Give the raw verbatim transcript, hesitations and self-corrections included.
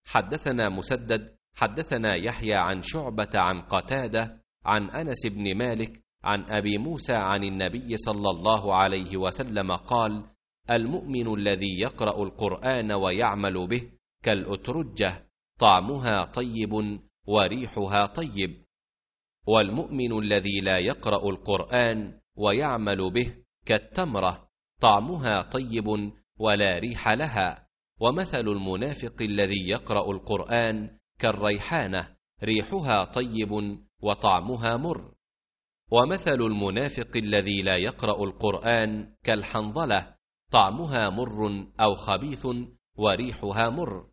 حدثنا مسدد حدثنا يحيى عن شعبة عن قتادة عن أنس بن مالك عن أبي موسى عن النبي صلى الله عليه وسلم قال: المؤمن الذي يقرأ القرآن ويعمل به كالأترجة طعمها طيب وريحها طيب، والمؤمن الذي لا يقرأ القرآن ويعمل به كالتمرة طعمها طيب ولا ريح لها. ومثل المنافق الذي يقرأ القرآن كالريحانة ريحها طيب وطعمها مر. ومثل المنافق الذي لا يقرأ القرآن كالحنظلة طعمها مر أو خبيث وريحها مر.